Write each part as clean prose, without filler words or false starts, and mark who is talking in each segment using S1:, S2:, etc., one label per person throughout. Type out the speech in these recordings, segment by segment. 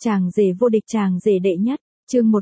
S1: Chàng rể vô địch, chàng rể đệ nhất, chương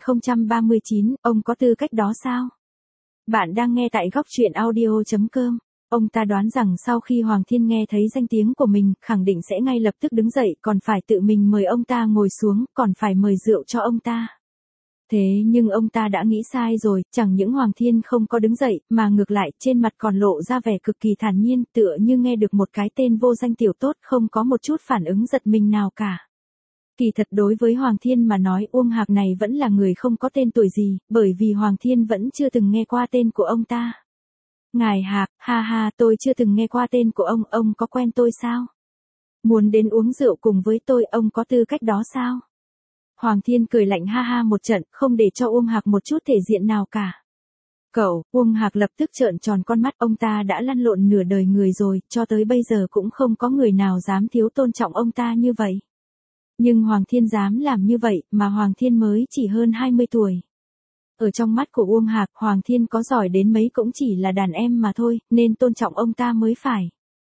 S1: 1039, ông có tư cách đó sao? Bạn đang nghe tại góc truyện audio.com. Ông ta đoán rằng sau khi Hoàng Thiên nghe thấy danh tiếng của mình, khẳng định sẽ ngay lập tức đứng dậy, còn phải tự mình mời ông ta ngồi xuống, còn phải mời rượu cho ông ta. Thế nhưng ông ta đã nghĩ sai rồi, chẳng những Hoàng Thiên không có đứng dậy, mà ngược lại, trên mặt còn lộ ra vẻ cực kỳ thản nhiên, tựa như nghe được một cái tên vô danh tiểu tốt, không có một chút phản ứng giật mình nào cả. Kỳ thật đối với Hoàng Thiên mà nói, Uông Hạc này vẫn là người không có tên tuổi gì, bởi vì Hoàng Thiên vẫn chưa từng nghe qua tên của ông ta. Ngài Hạc, ha ha, tôi chưa từng nghe qua tên của ông có quen tôi sao? Muốn đến uống rượu cùng với tôi, ông có tư cách đó sao? Hoàng Thiên cười lạnh ha ha một trận, không để cho Uông Hạc một chút thể diện nào cả. Cậu, Uông Hạc lập tức trợn tròn con mắt, ông ta đã lăn lộn nửa đời người rồi, cho tới bây giờ cũng không có người nào dám thiếu tôn trọng ông ta như vậy. Nhưng Hoàng Thiên dám làm như vậy, mà Hoàng Thiên mới chỉ hơn 20 tuổi. Ở trong mắt của Uông Hạc, Hoàng Thiên có giỏi đến mấy cũng chỉ là đàn em mà thôi, nên tôn trọng ông ta mới phải.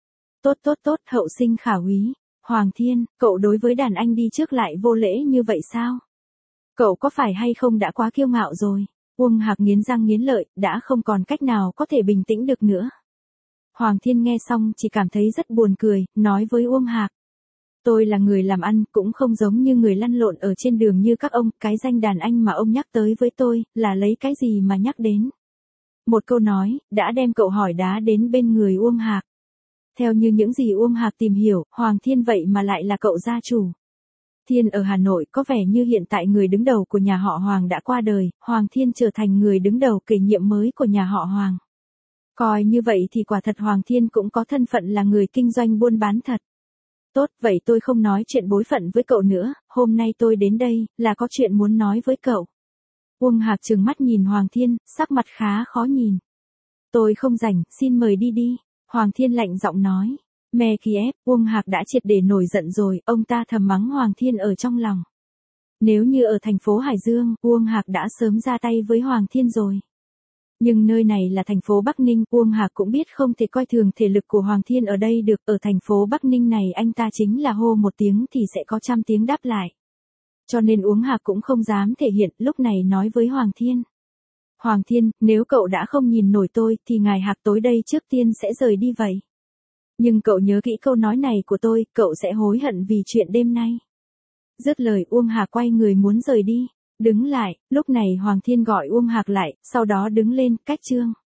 S1: Tốt, hậu sinh khả úy. Hoàng Thiên, cậu đối với đàn anh đi trước lại vô lễ như vậy sao? Cậu có phải hay không đã quá kiêu ngạo rồi? Uông Hạc nghiến răng nghiến lợi, đã không còn cách nào có thể bình tĩnh được nữa. Hoàng Thiên nghe xong chỉ cảm thấy rất buồn cười, nói với Uông Hạc. Tôi là người làm ăn, cũng không giống như người lăn lộn ở trên đường như các ông, cái danh đàn anh mà ông nhắc tới với tôi, là lấy cái gì mà nhắc đến? Một câu nói, đã đem cậu hỏi đá đến bên người Uông Hạc. Theo như những gì Uông Hạc tìm hiểu, Hoàng Thiên vậy mà lại là cậu gia chủ. Thiên ở Hà Nội có vẻ như hiện tại người đứng đầu của nhà họ Hoàng đã qua đời, Hoàng Thiên trở thành người đứng đầu kế nhiệm mới của nhà họ Hoàng. Coi như vậy thì quả thật Hoàng Thiên cũng có thân phận là người kinh doanh buôn bán thật. Tốt, vậy tôi không nói chuyện bối phận với cậu nữa, hôm nay tôi đến đây, là có chuyện muốn nói với cậu. Uông Hạc trừng mắt nhìn Hoàng Thiên, sắc mặt khá khó nhìn. Tôi không rảnh, xin mời đi đi. Hoàng Thiên lạnh giọng nói. Mè Kiev, Uông Hạc đã triệt để nổi giận rồi, ông ta thầm mắng Hoàng Thiên ở trong lòng. Nếu như ở thành phố Hải Dương, Uông Hạc đã sớm ra tay với Hoàng Thiên rồi. Nhưng nơi này là thành phố Bắc Ninh, Uông Hạc cũng biết không thể coi thường thể lực của Hoàng Thiên ở đây được, ở thành phố Bắc Ninh này anh ta chính là hô một tiếng thì sẽ có trăm tiếng đáp lại. Cho nên Uông Hạc cũng không dám thể hiện, lúc này nói với Hoàng Thiên. Hoàng Thiên, nếu cậu đã không nhìn nổi tôi, thì ngài Hạc tối đây trước tiên sẽ rời đi vậy. Nhưng cậu nhớ kỹ câu nói này của tôi, cậu sẽ hối hận vì chuyện đêm nay. Dứt lời Uông Hạc quay người muốn rời đi. Đứng lại, lúc này Hoàng Thiên gọi Uông Hạc lại, sau đó đứng lên, cách chương.